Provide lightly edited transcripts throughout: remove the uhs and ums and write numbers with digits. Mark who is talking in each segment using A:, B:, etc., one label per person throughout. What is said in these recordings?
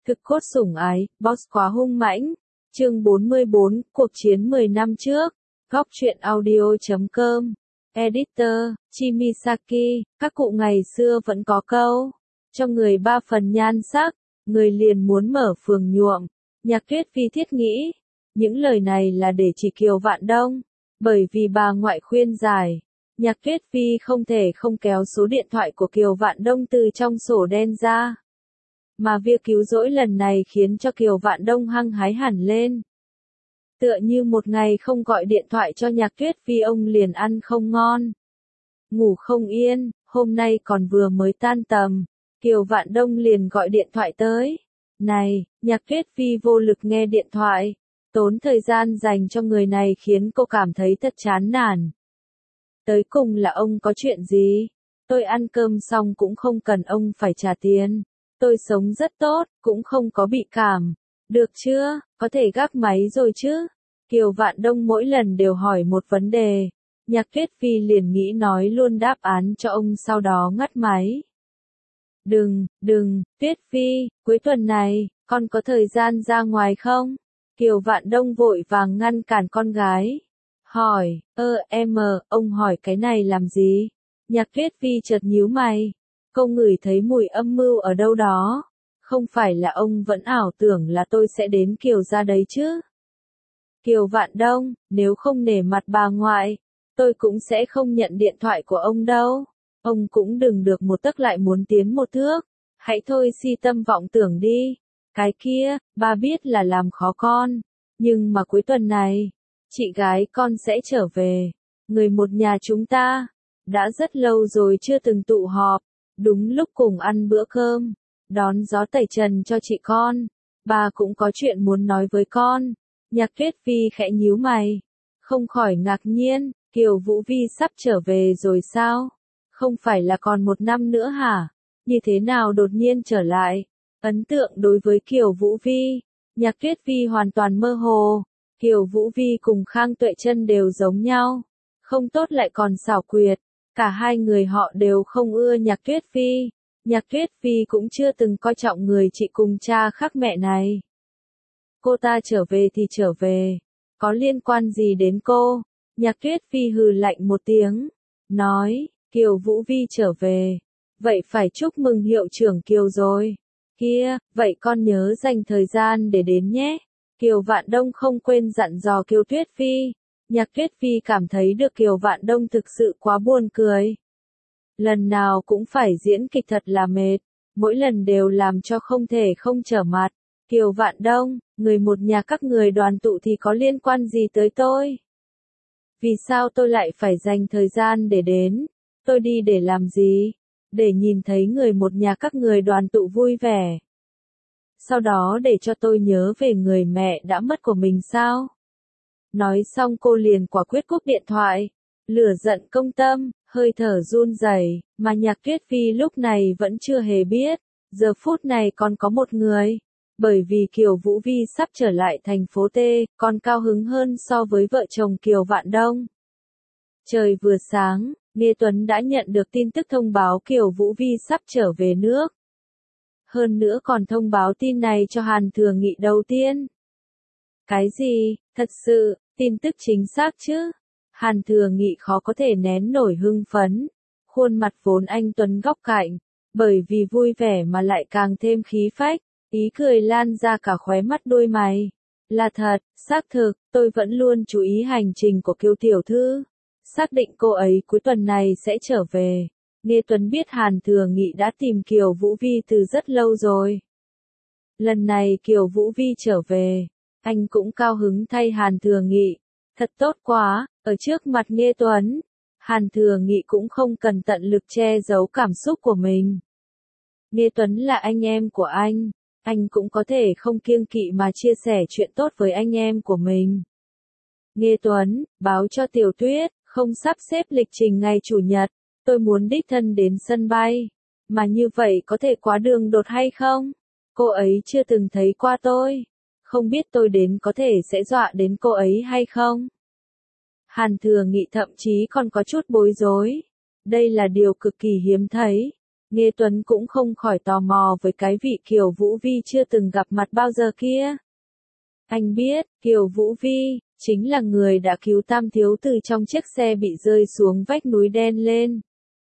A: Thực cốt sủng ái, boss quá hung mãnh. Chương 44, cuộc chiến 10 năm trước. Góc truyện audio.com. Editor, Chimisaki. Các cụ ngày xưa vẫn có câu. Cho người 3 phần nhan sắc, người liền muốn mở phường nhuộm. Nhạc Tuyết Phi thiết nghĩ. Những lời này là để chỉ Kiều Vạn Đông. Bởi vì bà ngoại khuyên giải. Nhạc Tuyết Phi không thể không kéo số điện thoại của Kiều Vạn Đông từ trong sổ đen ra. Mà việc cứu rỗi lần này khiến cho Kiều Vạn Đông hăng hái hẳn lên. Tựa như một ngày không gọi điện thoại cho Nhạc Tuyết Phi ông liền ăn không ngon. Ngủ không yên, hôm nay còn vừa mới tan tầm. Kiều Vạn Đông liền gọi điện thoại tới. Này, Nhạc Tuyết Phi vô lực nghe điện thoại. Tốn thời gian dành cho người này khiến cô cảm thấy thật chán nản. Tới cùng là ông có chuyện gì? Tôi ăn cơm xong cũng không cần ông phải trả tiền. Tôi sống rất tốt, cũng không có bị cảm. Được chưa, có thể gác máy rồi chứ? Kiều Vạn Đông mỗi lần đều hỏi một vấn đề. Nhạc Tuyết Phi liền nghĩ nói luôn đáp án cho ông sau đó ngắt máy. Đừng, Tuyết Phi, cuối tuần này, con có thời gian ra ngoài không? Kiều Vạn Đông vội vàng ngăn cản con gái. Hỏi, ông hỏi cái này làm gì? Nhạc Tuyết Phi chợt nhíu mày. Cô ngửi thấy mùi âm mưu ở đâu đó. Không phải là ông vẫn ảo tưởng là tôi sẽ đến Kiều gia đấy chứ? Kiều Vạn Đông, nếu không nể mặt bà ngoại, tôi cũng sẽ không nhận điện thoại của ông đâu. Ông cũng đừng được một tấc lại muốn tiến một thước. Hãy thôi si tâm vọng tưởng đi. Cái kia, ba biết là làm khó con. Nhưng mà cuối tuần này, chị gái con sẽ trở về. Người một nhà chúng ta, đã rất lâu rồi chưa từng tụ họp. Đúng lúc cùng ăn bữa cơm, đón gió tẩy trần cho chị con. Bà cũng có chuyện muốn nói với con. Nhạc Tuyết Phi khẽ nhíu mày. Không khỏi ngạc nhiên, Kiều Vũ Vi sắp trở về rồi sao? Không phải là còn 1 năm nữa hả? Như thế nào đột nhiên trở lại? Ấn tượng đối với Kiều Vũ Vi, Nhạc Tuyết Phi hoàn toàn mơ hồ. Kiều Vũ Vi cùng Khang Tuệ Trân đều giống nhau. Không tốt lại còn xảo quyệt. Cả hai người họ đều không ưa Nhạc Tuyết Phi. Nhạc Tuyết Phi cũng chưa từng coi trọng người chị cùng cha khác mẹ này. Cô ta trở về thì trở về. Có liên quan gì đến cô? Nhạc Tuyết Phi hừ lạnh một tiếng. Nói, Kiều Vũ Vi trở về. Vậy phải chúc mừng hiệu trưởng Kiều rồi. Kia, vậy con nhớ dành thời gian để đến nhé. Kiều Vạn Đông không quên dặn dò Kiều Tuyết Phi. Nhạc Tuyết Phi cảm thấy được Kiều Vạn Đông thực sự quá buồn cười. Lần nào cũng phải diễn kịch thật là mệt. Mỗi lần đều làm cho không thể không trở mặt. Kiều Vạn Đông, người một nhà các người đoàn tụ thì có liên quan gì tới tôi? Vì sao tôi lại phải dành thời gian để đến? Tôi đi để làm gì? Để nhìn thấy người một nhà các người đoàn tụ vui vẻ. Sau đó để cho tôi nhớ về người mẹ đã mất của mình sao? Nói xong cô liền quả quyết cúp điện thoại. Lửa giận công tâm, hơi thở run rẩy, mà Nhạc Tuyết Phi lúc này vẫn chưa hề biết. Giờ phút này còn có một người. Bởi vì Kiều Vũ Vi sắp trở lại thành phố T, còn cao hứng hơn so với vợ chồng Kiều Vạn Đông. Trời vừa sáng, Nghê Tuấn đã nhận được tin tức thông báo Kiều Vũ Vi sắp trở về nước. Hơn nữa còn thông báo tin này cho Hàn Thừa Nghị đầu tiên. Cái gì, thật sự, tin tức chính xác chứ? Hàn Thừa Nghị khó có thể nén nổi hưng phấn. Khuôn mặt vốn anh tuấn góc cạnh, bởi vì vui vẻ mà lại càng thêm khí phách. Ý cười lan ra cả khóe mắt đôi mày. Là thật, xác thực, tôi vẫn luôn chú ý hành trình của Kiều tiểu thư. Xác định cô ấy cuối tuần này sẽ trở về. Nghê Tuấn biết Hàn Thừa Nghị đã tìm Kiều Vũ Vi từ rất lâu rồi. Lần này Kiều Vũ Vi trở về, anh cũng cao hứng thay Hàn Thừa Nghị. Thật tốt quá, ở trước mặt Nghê Tuấn, Hàn Thừa Nghị cũng không cần tận lực che giấu cảm xúc của mình. Nghê Tuấn là anh em của anh cũng có thể không kiêng kỵ mà chia sẻ chuyện tốt với anh em của mình. Nghê Tuấn, báo cho Tiểu Tuyết, không sắp xếp lịch trình ngày Chủ nhật, tôi muốn đích thân đến sân bay. Mà như vậy có thể quá đường đột hay không? Cô ấy chưa từng thấy qua tôi. Không biết tôi đến có thể sẽ dọa đến cô ấy hay không? Hàn Thừa Nghị thậm chí còn có chút bối rối. Đây là điều cực kỳ hiếm thấy. Nghê Tuấn cũng không khỏi tò mò với cái vị Kiều Vũ Vi chưa từng gặp mặt bao giờ kia. Anh biết, Kiều Vũ Vi, chính là người đã cứu Tam Thiếu từ trong chiếc xe bị rơi xuống vách núi đen lên.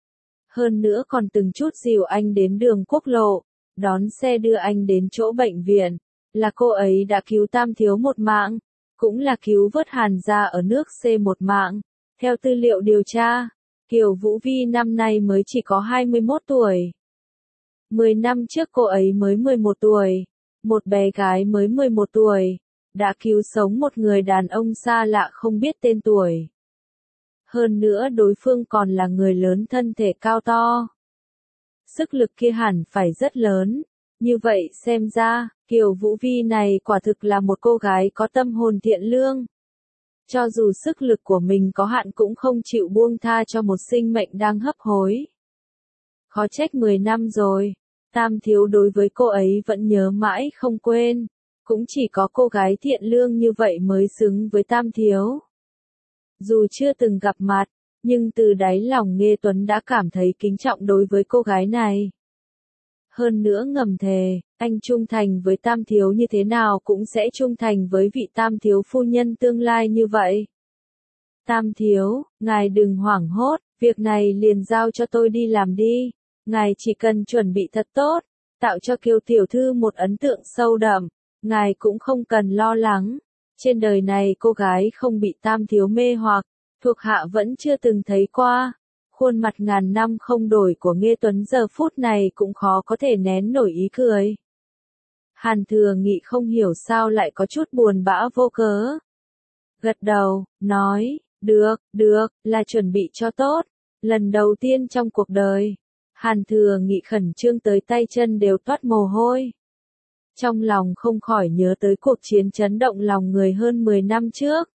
A: Hơn nữa còn từng chút dìu anh đến đường quốc lộ, đón xe đưa anh đến chỗ bệnh viện. Là cô ấy đã cứu Tam Thiếu một mạng, cũng là cứu vớt Hàn gia ở nước C một mạng. Theo tư liệu điều tra, Kiều Vũ Vi năm nay mới chỉ có 21 tuổi. 10 năm trước cô ấy mới 11 tuổi, một bé gái mới 11 tuổi, đã cứu sống một người đàn ông xa lạ không biết tên tuổi. Hơn nữa đối phương còn là người lớn thân thể cao to. Sức lực kia hẳn phải rất lớn, như vậy xem ra, Kiều Vũ Vi này quả thực là một cô gái có tâm hồn thiện lương. Cho dù sức lực của mình có hạn cũng không chịu buông tha cho một sinh mệnh đang hấp hối. Khó trách 10 năm rồi, Tam Thiếu đối với cô ấy vẫn nhớ mãi không quên. Cũng chỉ có cô gái thiện lương như vậy mới xứng với Tam Thiếu. Dù chưa từng gặp mặt, nhưng từ đáy lòng Nghê Tuấn đã cảm thấy kính trọng đối với cô gái này. Hơn nữa ngầm thề, anh trung thành với Tam Thiếu như thế nào cũng sẽ trung thành với vị Tam Thiếu phu nhân tương lai như vậy. Tam Thiếu, ngài đừng hoảng hốt, việc này liền giao cho tôi đi làm đi. Ngài chỉ cần chuẩn bị thật tốt, tạo cho Kiều tiểu thư một ấn tượng sâu đậm. Ngài cũng không cần lo lắng. Trên đời này cô gái không bị Tam Thiếu mê hoặc, thuộc hạ vẫn chưa từng thấy qua. Khuôn mặt ngàn năm không đổi của Nghê Tuấn giờ phút này cũng khó có thể nén nổi ý cười. Hàn Thừa Nghị không hiểu sao lại có chút buồn bã vô cớ. Gật đầu, nói, được, là chuẩn bị cho tốt. Lần đầu tiên trong cuộc đời, Hàn Thừa Nghị khẩn trương tới tay chân đều toát mồ hôi. Trong lòng không khỏi nhớ tới cuộc chiến chấn động lòng người hơn 10 năm trước.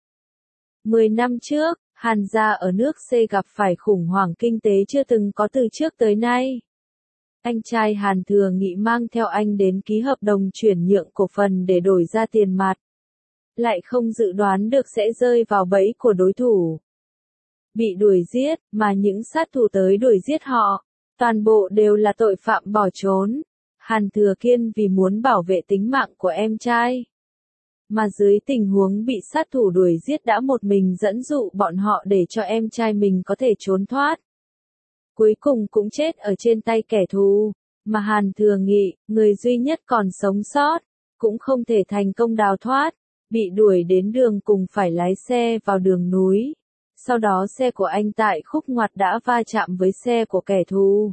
A: 10 năm trước, Hàn gia ở nước C gặp phải khủng hoảng kinh tế chưa từng có từ trước tới nay. Anh trai Hàn Thừa Nghị mang theo anh đến ký hợp đồng chuyển nhượng cổ phần để đổi ra tiền mặt. Lại không dự đoán được sẽ rơi vào bẫy của đối thủ. Bị đuổi giết, mà những sát thủ tới đuổi giết họ, toàn bộ đều là tội phạm bỏ trốn. Hàn Thừa Kiên vì muốn bảo vệ tính mạng của em trai, mà dưới tình huống bị sát thủ đuổi giết đã một mình dẫn dụ bọn họ để cho em trai mình có thể trốn thoát. Cuối cùng cũng chết ở trên tay kẻ thù, mà Hàn Thừa Nghị, người duy nhất còn sống sót, cũng không thể thành công đào thoát, bị đuổi đến đường cùng phải lái xe vào đường núi. Sau đó xe của anh tại khúc ngoặt đã va chạm với xe của kẻ thù.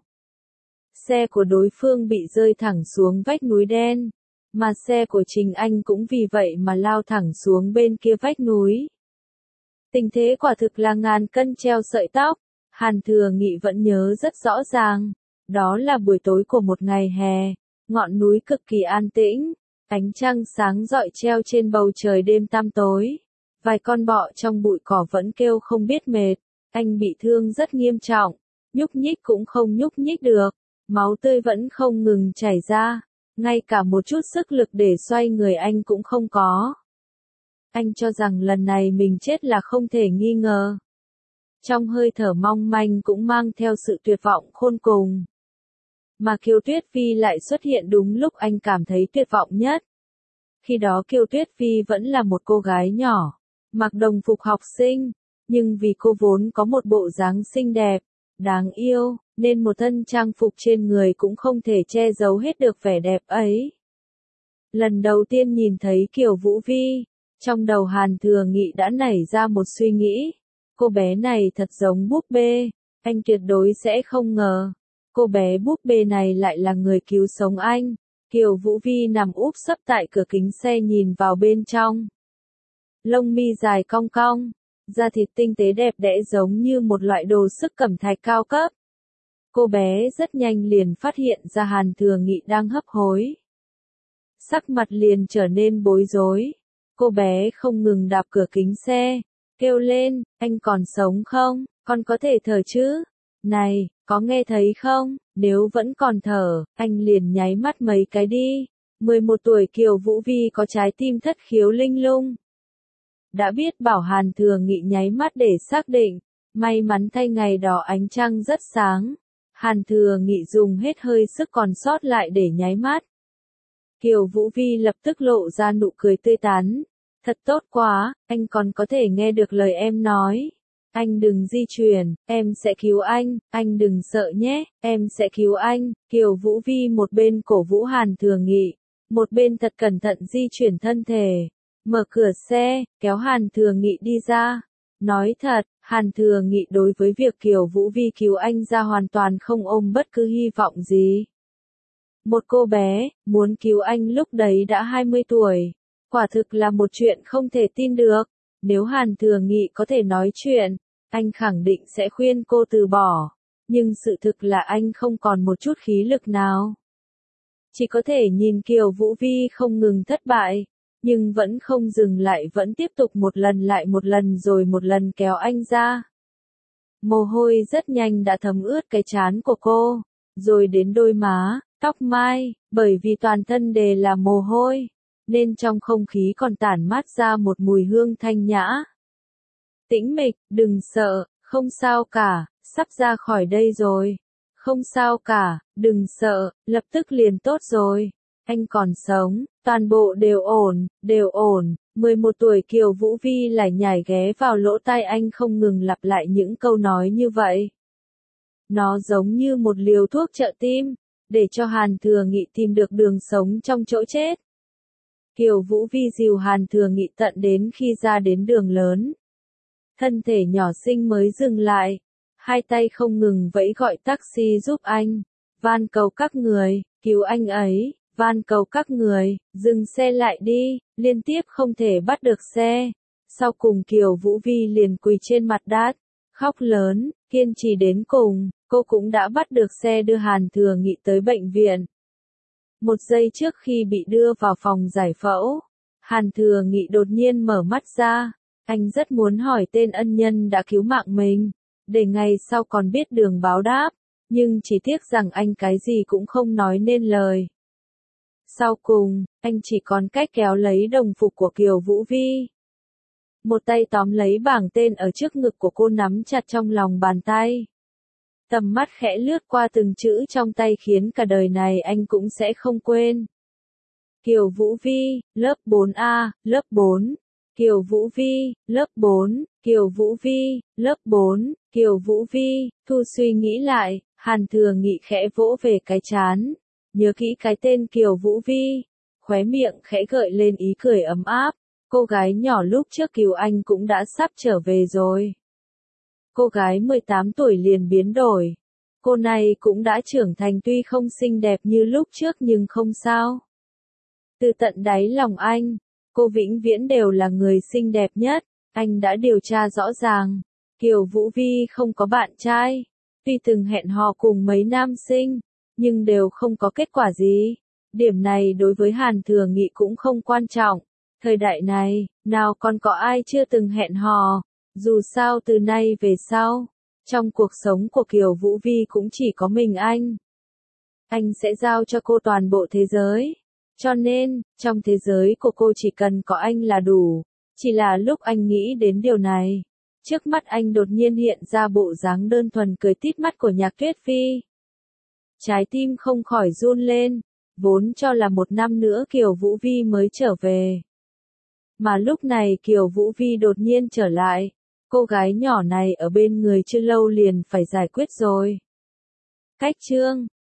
A: Xe của đối phương bị rơi thẳng xuống vách núi đen, mà xe của chính anh cũng vì vậy mà lao thẳng xuống bên kia vách núi. Tình thế quả thực là ngàn cân treo sợi tóc, Hàn Thừa Nghị vẫn nhớ rất rõ ràng. Đó là buổi tối của một ngày hè, ngọn núi cực kỳ an tĩnh, ánh trăng sáng rọi treo trên bầu trời đêm tăm tối. Vài con bọ trong bụi cỏ vẫn kêu không biết mệt, anh bị thương rất nghiêm trọng, nhúc nhích cũng không nhúc nhích được. Máu tươi vẫn không ngừng chảy ra, ngay cả một chút sức lực để xoay người anh cũng không có. Anh cho rằng lần này mình chết là không thể nghi ngờ. Trong hơi thở mong manh cũng mang theo sự tuyệt vọng khôn cùng. Mà Kiều Tuyết Phi lại xuất hiện đúng lúc anh cảm thấy tuyệt vọng nhất. Khi đó Kiều Tuyết Phi vẫn là một cô gái nhỏ, mặc đồng phục học sinh, nhưng vì cô vốn có một bộ dáng xinh đẹp, đáng yêu, nên một thân trang phục trên người cũng không thể che giấu hết được vẻ đẹp ấy. Lần đầu tiên nhìn thấy Kiều Vũ Vi, trong đầu Hàn Thừa Nghị đã nảy ra một suy nghĩ. Cô bé này thật giống búp bê, anh tuyệt đối sẽ không ngờ. Cô bé búp bê này lại là người cứu sống anh. Kiều Vũ Vi nằm úp sấp tại cửa kính xe nhìn vào bên trong. Lông mi dài cong cong, da thịt tinh tế đẹp đẽ giống như một loại đồ sức cẩm thạch cao cấp. Cô bé rất nhanh liền phát hiện ra Hàn Thừa Nghị đang hấp hối. Sắc mặt liền trở nên bối rối. Cô bé không ngừng đạp cửa kính xe, kêu lên, anh còn sống không, con có thể thở chứ? Này, có nghe thấy không? Nếu vẫn còn thở, anh liền nháy mắt mấy cái đi. 11 tuổi Kiều Vũ Vi có trái tim thất khiếu linh lung. Đã biết bảo Hàn Thừa Nghị nháy mắt để xác định, may mắn thay ngày đó ánh trăng rất sáng. Hàn Thừa Nghị dùng hết hơi sức còn sót lại để nháy mắt. Kiều Vũ Vi lập tức lộ ra nụ cười tươi tắn. Thật tốt quá, anh còn có thể nghe được lời em nói. Anh đừng di chuyển, em sẽ cứu anh đừng sợ nhé, em sẽ cứu anh. Kiều Vũ Vi một bên cổ vũ Hàn Thừa Nghị, một bên thật cẩn thận di chuyển thân thể. Mở cửa xe, kéo Hàn Thừa Nghị đi ra. Nói thật, Hàn Thừa Nghị đối với việc Kiều Vũ Vi cứu anh ra hoàn toàn không ôm bất cứ hy vọng gì. Một cô bé, muốn cứu anh lúc đấy đã 20 tuổi. Quả thực là một chuyện không thể tin được. Nếu Hàn Thừa Nghị có thể nói chuyện, anh khẳng định sẽ khuyên cô từ bỏ. Nhưng sự thực là anh không còn một chút khí lực nào. Chỉ có thể nhìn Kiều Vũ Vi không ngừng thất bại, nhưng vẫn không dừng lại, vẫn tiếp tục một lần lại một lần rồi một lần kéo anh ra. Mồ hôi rất nhanh đã thấm ướt cái trán của cô, rồi đến đôi má, tóc mai, bởi vì toàn thân đều là mồ hôi, nên trong không khí còn tản mát ra một mùi hương thanh nhã. Tĩnh mịch, đừng sợ, không sao cả, sắp ra khỏi đây rồi. Không sao cả, đừng sợ, lập tức liền tốt rồi. Anh còn sống, toàn bộ đều ổn, đều ổn. 11 tuổi Kiều Vũ Vi lại nhảy ghé vào lỗ tai anh không ngừng lặp lại những câu nói như vậy. Nó giống như một liều thuốc trợ tim, để cho Hàn Thừa Nghị tìm được đường sống trong chỗ chết. Kiều Vũ Vi dìu Hàn Thừa Nghị tận đến khi ra đến đường lớn. Thân thể nhỏ xinh mới dừng lại, hai tay không ngừng vẫy gọi taxi giúp anh. Van cầu các người, cứu anh ấy, van cầu các người, dừng xe lại đi, liên tiếp không thể bắt được xe. Sau cùng Kiều Vũ Vi liền quỳ trên mặt đất, khóc lớn, kiên trì đến cùng, cô cũng đã bắt được xe đưa Hàn Thừa Nghị tới bệnh viện. Một giây trước khi bị đưa vào phòng giải phẫu, Hàn Thừa Nghị đột nhiên mở mắt ra. Anh rất muốn hỏi tên ân nhân đã cứu mạng mình, để ngày sau còn biết đường báo đáp, nhưng chỉ tiếc rằng anh cái gì cũng không nói nên lời. Sau cùng, anh chỉ còn cách kéo lấy đồng phục của Kiều Vũ Vi. Một tay tóm lấy bảng tên ở trước ngực của cô nắm chặt trong lòng bàn tay. Tầm mắt khẽ lướt qua từng chữ trong tay khiến cả đời này anh cũng sẽ không quên. Kiều Vũ Vi, lớp 4A, lớp 4. Kiều Vũ Vi, lớp 4, Kiều Vũ Vi, lớp 4, Kiều Vũ Vi, Thu suy nghĩ lại, Hàn Thừa Nghị khẽ vỗ về cái trán, nhớ kỹ cái tên Kiều Vũ Vi, khóe miệng khẽ gợi lên ý cười ấm áp, cô gái nhỏ lúc trước cứu anh cũng đã sắp trở về rồi. Cô gái 18 tuổi liền biến đổi, cô này cũng đã trưởng thành tuy không xinh đẹp như lúc trước nhưng không sao. Từ tận đáy lòng anh, cô vĩnh viễn đều là người xinh đẹp nhất. Anh đã điều tra rõ ràng, Kiều Vũ Vi không có bạn trai, tuy từng hẹn hò cùng mấy nam sinh, nhưng đều không có kết quả gì. Điểm này đối với Hàn Thừa Nghị cũng không quan trọng. Thời đại này, nào còn có ai chưa từng hẹn hò, dù sao từ nay về sau, trong cuộc sống của Kiều Vũ Vi cũng chỉ có mình anh. Anh sẽ giao cho cô toàn bộ thế giới. Cho nên, trong thế giới của cô chỉ cần có anh là đủ. Chỉ là lúc anh nghĩ đến điều này, trước mắt anh đột nhiên hiện ra bộ dáng đơn thuần cười tít mắt của Nhạc Tuyết Phi. Trái tim không khỏi run lên, vốn cho là một năm nữa Kiều Vũ Vi mới trở về. Mà lúc này Kiều Vũ Vi đột nhiên trở lại, cô gái nhỏ này ở bên người chưa lâu liền phải giải quyết rồi. Cách chương